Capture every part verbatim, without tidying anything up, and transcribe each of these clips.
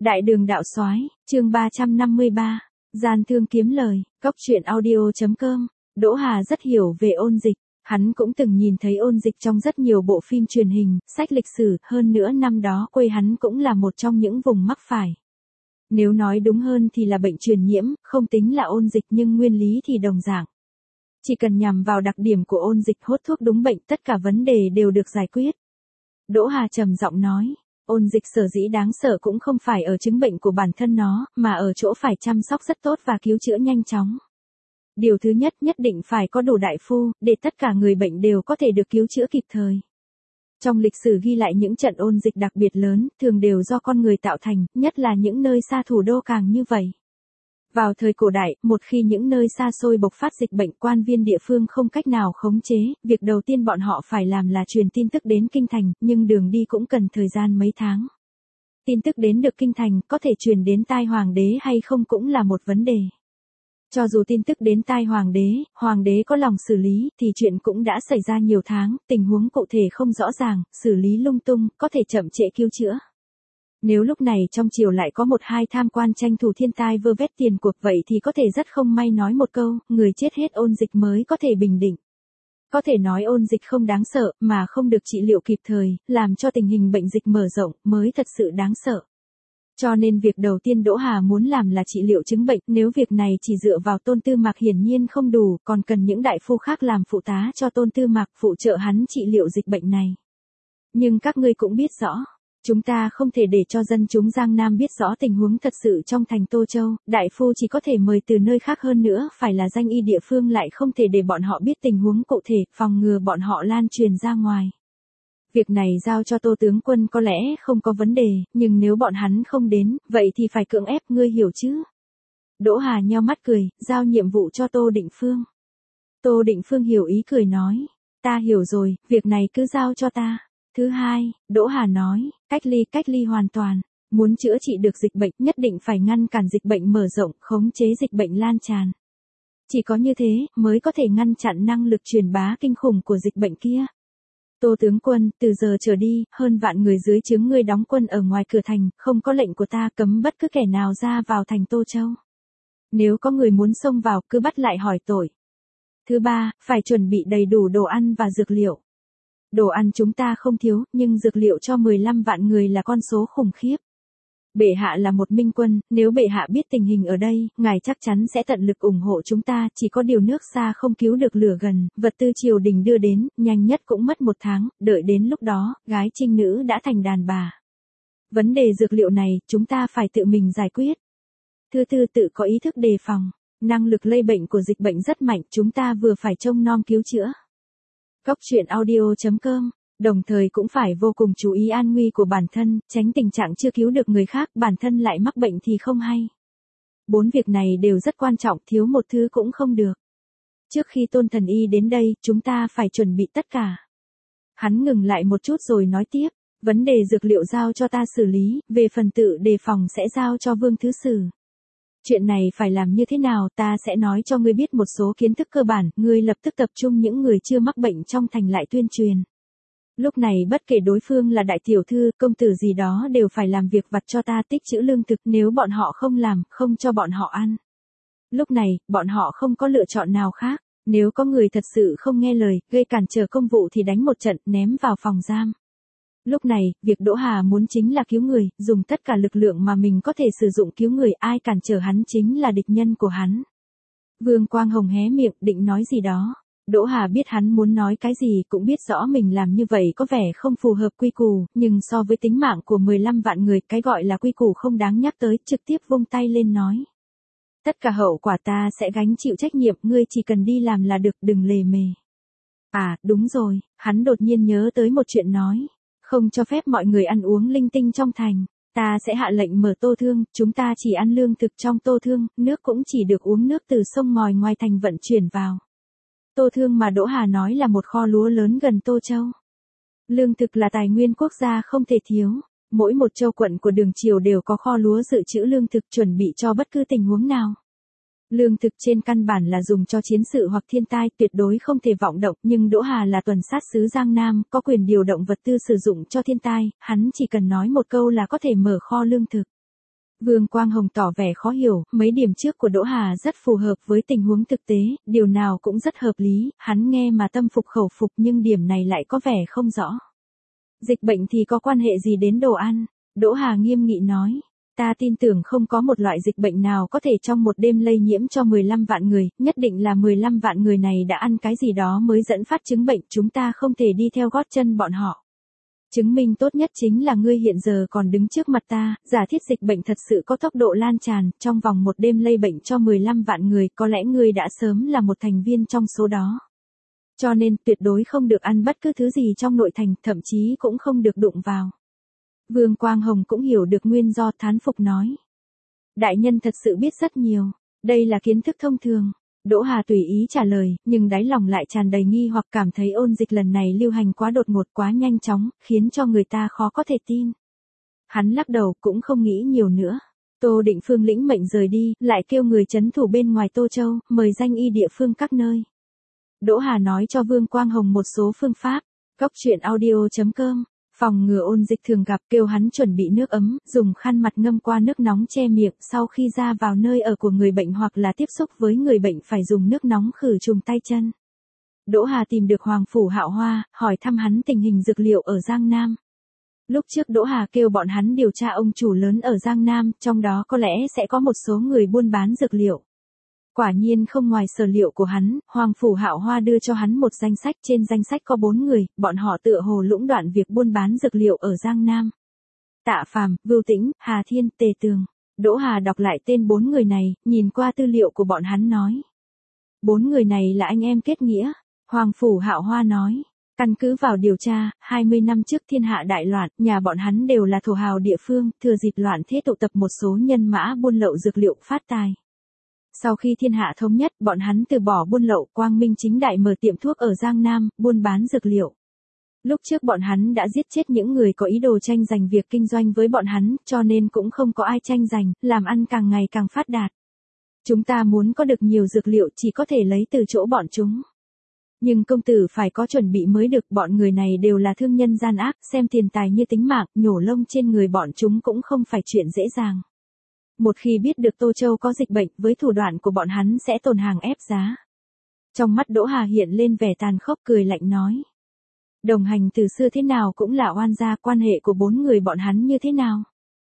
Đại đường đạo soái, chương ba trăm năm mươi ba, gian thương kiếm lời, cốc truyện audio chấm com. Đỗ Hà rất hiểu về Ôn Dịch, hắn cũng từng nhìn thấy Ôn Dịch trong rất nhiều bộ phim truyền hình, sách lịch sử, hơn nữa năm đó quê hắn cũng là một trong những vùng mắc phải. Nếu nói đúng hơn thì là bệnh truyền nhiễm, không tính là ôn dịch nhưng nguyên lý thì đồng dạng. Chỉ cần nhằm vào đặc điểm của ôn dịch hốt thuốc đúng bệnh, tất cả vấn đề đều được giải quyết. Đỗ Hà trầm giọng nói, ôn dịch sở dĩ đáng sợ cũng không phải ở chứng bệnh của bản thân nó, mà ở chỗ phải chăm sóc rất tốt và cứu chữa nhanh chóng. Điều thứ nhất, nhất định phải có đủ đại phu, để tất cả người bệnh đều có thể được cứu chữa kịp thời. Trong lịch sử ghi lại những trận ôn dịch đặc biệt lớn, thường đều do con người tạo thành, nhất là những nơi xa thủ đô càng như vậy. Vào thời cổ đại, một khi những nơi xa xôi bộc phát dịch bệnh, quan viên địa phương không cách nào khống chế, việc đầu tiên bọn họ phải làm là truyền tin tức đến kinh thành, nhưng đường đi cũng cần thời gian mấy tháng. Tin tức đến được kinh thành, có thể truyền đến tai hoàng đế hay không cũng là một vấn đề. Cho dù tin tức đến tai hoàng đế, hoàng đế có lòng xử lý, thì chuyện cũng đã xảy ra nhiều tháng, tình huống cụ thể không rõ ràng, xử lý lung tung, có thể chậm trễ cứu chữa. Nếu lúc này trong triều lại có một hai tham quan tranh thủ thiên tai vơ vét tiền cuộc, vậy thì có thể rất không may nói một câu, người chết hết ôn dịch mới có thể bình định. Có thể nói ôn dịch không đáng sợ, mà không được trị liệu kịp thời, làm cho tình hình bệnh dịch mở rộng, mới thật sự đáng sợ. Cho nên việc đầu tiên Đỗ Hà muốn làm là trị liệu chứng bệnh, nếu việc này chỉ dựa vào Tôn Tư Mạc hiển nhiên không đủ, còn cần những đại phu khác làm phụ tá cho Tôn Tư Mạc, phụ trợ hắn trị liệu dịch bệnh này. Nhưng các ngươi cũng biết rõ, chúng ta không thể để cho dân chúng Giang Nam biết rõ tình huống thật sự trong thành Tô Châu, đại phu chỉ có thể mời từ nơi khác, hơn nữa phải là danh y địa phương, lại không thể để bọn họ biết tình huống cụ thể, phòng ngừa bọn họ lan truyền ra ngoài. Việc này giao cho Tô tướng quân có lẽ không có vấn đề, nhưng nếu bọn hắn không đến, vậy thì phải cưỡng ép, ngươi hiểu chứ? Đỗ Hà nheo mắt cười, giao nhiệm vụ cho Tô Định Phương. Tô Định Phương hiểu ý cười nói, ta hiểu rồi, việc này cứ giao cho ta. Thứ hai, Đỗ Hà nói, cách ly, cách ly hoàn toàn. Muốn chữa trị được dịch bệnh, nhất định phải ngăn cản dịch bệnh mở rộng, khống chế dịch bệnh lan tràn. Chỉ có như thế, mới có thể ngăn chặn năng lực truyền bá kinh khủng của dịch bệnh kia. Tô tướng quân, từ giờ trở đi, hơn vạn người dưới trướng ngươi đóng quân ở ngoài cửa thành, không có lệnh của ta, cấm bất cứ kẻ nào ra vào thành Tô Châu. Nếu có người muốn xông vào, cứ bắt lại hỏi tội. Thứ ba, phải chuẩn bị đầy đủ đồ ăn và dược liệu. Đồ ăn chúng ta không thiếu, nhưng dược liệu cho mười lăm vạn người là con số khủng khiếp. Bệ hạ là một minh quân, nếu bệ hạ biết tình hình ở đây, ngài chắc chắn sẽ tận lực ủng hộ chúng ta, chỉ có điều nước xa không cứu được lửa gần, vật tư triều đình đưa đến, nhanh nhất cũng mất một tháng, đợi đến lúc đó, gái trinh nữ đã thành đàn bà. Vấn đề dược liệu này, chúng ta phải tự mình giải quyết. Thứ tư, tự có ý thức đề phòng, năng lực lây bệnh của dịch bệnh rất mạnh, chúng ta vừa phải trông nom cứu chữa. Cốc truyện audio chấm com. Đồng thời cũng phải vô cùng chú ý an nguy của bản thân, tránh tình trạng chưa cứu được người khác, bản thân lại mắc bệnh thì không hay. Bốn việc này đều rất quan trọng, thiếu một thứ cũng không được. Trước khi Tôn thần y đến đây, chúng ta phải chuẩn bị tất cả. Hắn ngừng lại một chút rồi nói tiếp, vấn đề dược liệu giao cho ta xử lý, về phần tự đề phòng sẽ giao cho Vương Thứ Sử. Chuyện này phải làm như thế nào, ta sẽ nói cho ngươi biết một số kiến thức cơ bản, ngươi lập tức tập trung những người chưa mắc bệnh trong thành lại tuyên truyền. Lúc này bất kể đối phương là đại tiểu thư, công tử gì đó đều phải làm việc vặt cho ta, tích trữ lương thực, nếu bọn họ không làm, không cho bọn họ ăn. Lúc này, bọn họ không có lựa chọn nào khác, nếu có người thật sự không nghe lời, gây cản trở công vụ thì đánh một trận, ném vào phòng giam. Lúc này, việc Đỗ Hà muốn chính là cứu người, dùng tất cả lực lượng mà mình có thể sử dụng cứu người, ai cản trở hắn chính là địch nhân của hắn. Vương Quang Hồng hé miệng, định nói gì đó. Đỗ Hà biết hắn muốn nói cái gì, cũng biết rõ mình làm như vậy có vẻ không phù hợp quy củ, nhưng so với tính mạng của mười lăm vạn người, cái gọi là quy củ không đáng nhắc tới, trực tiếp vung tay lên nói. Tất cả hậu quả ta sẽ gánh chịu trách nhiệm, ngươi chỉ cần đi làm là được, đừng lề mề. À, đúng rồi, hắn đột nhiên nhớ tới một chuyện nói. Không cho phép mọi người ăn uống linh tinh trong thành. Ta sẽ hạ lệnh mở Tô Thương, chúng ta chỉ ăn lương thực trong Tô Thương, nước cũng chỉ được uống nước từ sông ngòi ngoài thành vận chuyển vào. Tô Thương mà Đỗ Hà nói là một kho lúa lớn gần Tô Châu. Lương thực là tài nguyên quốc gia không thể thiếu. Mỗi một châu quận của Đường Triều đều có kho lúa dự trữ lương thực chuẩn bị cho bất cứ tình huống nào. Lương thực trên căn bản là dùng cho chiến sự hoặc thiên tai, tuyệt đối không thể vọng động, nhưng Đỗ Hà là tuần sát sứ Giang Nam, có quyền điều động vật tư sử dụng cho thiên tai, hắn chỉ cần nói một câu là có thể mở kho lương thực. Vương Quang Hồng tỏ vẻ khó hiểu, mấy điểm trước của Đỗ Hà rất phù hợp với tình huống thực tế, điều nào cũng rất hợp lý, hắn nghe mà tâm phục khẩu phục nhưng điểm này lại có vẻ không rõ. Dịch bệnh thì có quan hệ gì đến đồ ăn? Đỗ Hà nghiêm nghị nói. Ta tin tưởng không có một loại dịch bệnh nào có thể trong một đêm lây nhiễm cho mười lăm vạn người, nhất định là mười lăm vạn người này đã ăn cái gì đó mới dẫn phát chứng bệnh, chúng ta không thể đi theo gót chân bọn họ. Chứng minh tốt nhất chính là ngươi hiện giờ còn đứng trước mặt ta, giả thiết dịch bệnh thật sự có tốc độ lan tràn, trong vòng một đêm lây bệnh cho mười lăm vạn người, có lẽ ngươi đã sớm là một thành viên trong số đó. Cho nên tuyệt đối không được ăn bất cứ thứ gì trong nội thành, thậm chí cũng không được đụng vào. Vương Quang Hồng cũng hiểu được nguyên do, thán phục nói. Đại nhân thật sự biết rất nhiều, đây là kiến thức thông thường. Đỗ Hà tùy ý trả lời, nhưng đáy lòng lại tràn đầy nghi hoặc, cảm thấy ôn dịch lần này lưu hành quá đột ngột, quá nhanh chóng, khiến cho người ta khó có thể tin. Hắn lắc đầu cũng không nghĩ nhiều nữa. Tô Định Phương lĩnh mệnh rời đi, lại kêu người trấn thủ bên ngoài Tô Châu, mời danh y địa phương các nơi. Đỗ Hà nói cho Vương Quang Hồng một số phương pháp. Góc truyện audio chấm com. Phòng ngừa ôn dịch thường gặp, kêu hắn chuẩn bị nước ấm, dùng khăn mặt ngâm qua nước nóng che miệng, sau khi ra vào nơi ở của người bệnh hoặc là tiếp xúc với người bệnh phải dùng nước nóng khử trùng tay chân. Đỗ Hà tìm được Hoàng Phủ Hạo Hoa, hỏi thăm hắn tình hình dược liệu ở Giang Nam. Lúc trước Đỗ Hà kêu bọn hắn điều tra ông chủ lớn ở Giang Nam, trong đó có lẽ sẽ có một số người buôn bán dược liệu. Quả nhiên không ngoài sở liệu của hắn, Hoàng Phủ Hạo Hoa đưa cho hắn một danh sách, trên danh sách có bốn người, bọn họ tựa hồ lũng đoạn việc buôn bán dược liệu ở Giang Nam. Tạ Phàm, Vưu Tĩnh, Hà Thiên, Tề Tường. Đỗ Hà đọc lại tên bốn người này, nhìn qua tư liệu của bọn hắn nói. Bốn người này là anh em kết nghĩa, Hoàng Phủ Hạo Hoa nói. Căn cứ vào điều tra, hai mươi năm trước thiên hạ đại loạn, nhà bọn hắn đều là thổ hào địa phương, thừa dịp loạn thế tụ tập một số nhân mã buôn lậu dược liệu phát tài. Sau khi thiên hạ thống nhất, bọn hắn từ bỏ buôn lậu, quang minh chính đại mở tiệm thuốc ở Giang Nam, buôn bán dược liệu. Lúc trước bọn hắn đã giết chết những người có ý đồ tranh giành việc kinh doanh với bọn hắn, cho nên cũng không có ai tranh giành, làm ăn càng ngày càng phát đạt. Chúng ta muốn có được nhiều dược liệu chỉ có thể lấy từ chỗ bọn chúng. Nhưng công tử phải có chuẩn bị mới được, bọn người này đều là thương nhân gian ác, xem tiền tài như tính mạng, nhổ lông trên người bọn chúng cũng không phải chuyện dễ dàng. Một khi biết được Tô Châu có dịch bệnh, với thủ đoạn của bọn hắn sẽ tồn hàng ép giá. Trong mắt Đỗ Hà hiện lên vẻ tàn khốc, cười lạnh nói. Đồng hành từ xưa thế nào cũng là oan gia, quan hệ của bốn người bọn hắn như thế nào?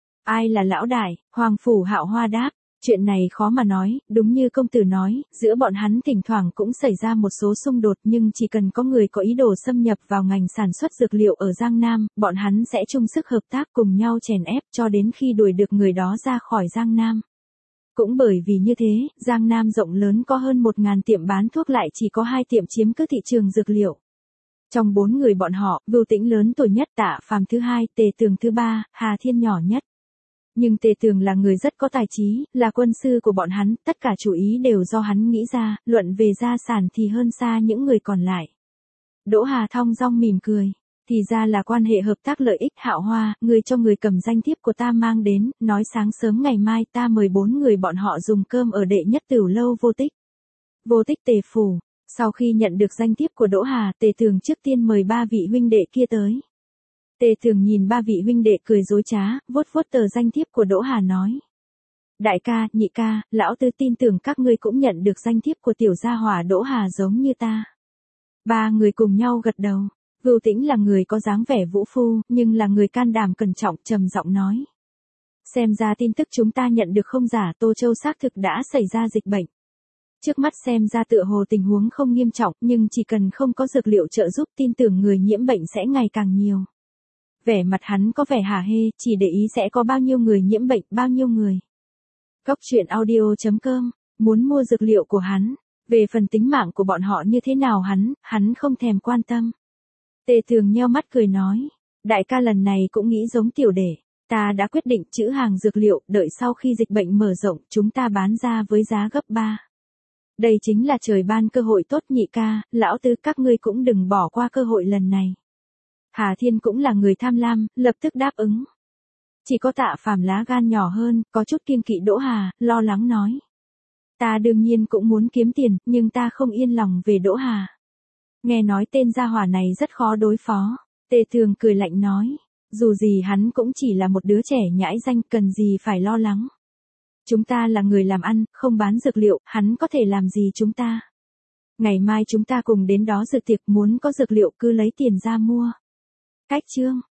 Ai là lão đại? Hoàng Phủ Hạo Hoa đáp. Chuyện này khó mà nói, đúng như công tử nói, giữa bọn hắn thỉnh thoảng cũng xảy ra một số xung đột, nhưng chỉ cần có người có ý đồ xâm nhập vào ngành sản xuất dược liệu ở Giang Nam, bọn hắn sẽ chung sức hợp tác cùng nhau chèn ép cho đến khi đuổi được người đó ra khỏi Giang Nam. Cũng bởi vì như thế, Giang Nam rộng lớn có hơn một ngàn tiệm bán thuốc, lại chỉ có hai tiệm chiếm cứ thị trường dược liệu. Trong bốn người bọn họ, Vưu Tĩnh lớn tuổi nhất, Tạ Phàm thứ hai, Tề Tường thứ ba, Hà Thiên nhỏ nhất. Nhưng Tề Tường là người rất có tài trí, là quân sư của bọn hắn, tất cả chủ ý đều do hắn nghĩ ra, luận về gia sản thì hơn xa những người còn lại. Đỗ Hà thong dong mỉm cười, thì ra là quan hệ hợp tác lợi ích. Hạo Hoa, người cho người cầm danh thiếp của ta mang đến, nói sáng sớm ngày mai ta mời bốn người bọn họ dùng cơm ở đệ nhất Tửu Lâu Vô Tích. Vô Tích Tề phủ. Sau khi nhận được danh thiếp của Đỗ Hà, Tề Tường trước tiên mời ba vị huynh đệ kia tới. Tề Tường nhìn ba vị huynh đệ cười dối trá, vuốt vuốt tờ danh thiếp của Đỗ Hà nói. Đại ca, nhị ca, lão tứ tin tưởng các ngươi cũng nhận được danh thiếp của tiểu gia hỏa Đỗ Hà giống như ta. Ba người cùng nhau gật đầu. Vưu Tĩnh là người có dáng vẻ vũ phu, nhưng là người can đảm cẩn trọng, trầm giọng nói. Xem ra tin tức chúng ta nhận được không giả, Tô Châu xác thực đã xảy ra dịch bệnh. Trước mắt xem ra tựa hồ tình huống không nghiêm trọng, nhưng chỉ cần không có dược liệu trợ giúp, tin tưởng người nhiễm bệnh sẽ ngày càng nhiều. Vẻ mặt hắn có vẻ hả hê, chỉ để ý sẽ có bao nhiêu người nhiễm bệnh, bao nhiêu người. Góc truyện audio chấm com, muốn mua dược liệu của hắn, về phần tính mạng của bọn họ như thế nào hắn, hắn không thèm quan tâm. Tề Tường nheo mắt cười nói, đại ca lần này cũng nghĩ giống tiểu đệ, ta đã quyết định trữ hàng dược liệu, đợi sau khi dịch bệnh mở rộng, chúng ta bán ra với giá gấp ba. Đây chính là trời ban cơ hội tốt. Nhị ca, lão tứ, các ngươi cũng đừng bỏ qua cơ hội lần này. Hà Thiên cũng là người tham lam, lập tức đáp ứng. Chỉ có Tạ Phàm lá gan nhỏ hơn, có chút kiêng kỵ Đỗ Hà, lo lắng nói. Ta đương nhiên cũng muốn kiếm tiền, nhưng ta không yên lòng về Đỗ Hà. Nghe nói tên gia hỏa này rất khó đối phó. Tề Tường cười lạnh nói. Dù gì hắn cũng chỉ là một đứa trẻ nhãi danh, cần gì phải lo lắng. Chúng ta là người làm ăn, không bán dược liệu, hắn có thể làm gì chúng ta. Ngày mai chúng ta cùng đến đó dự tiệc, muốn có dược liệu cứ lấy tiền ra mua. Cách chương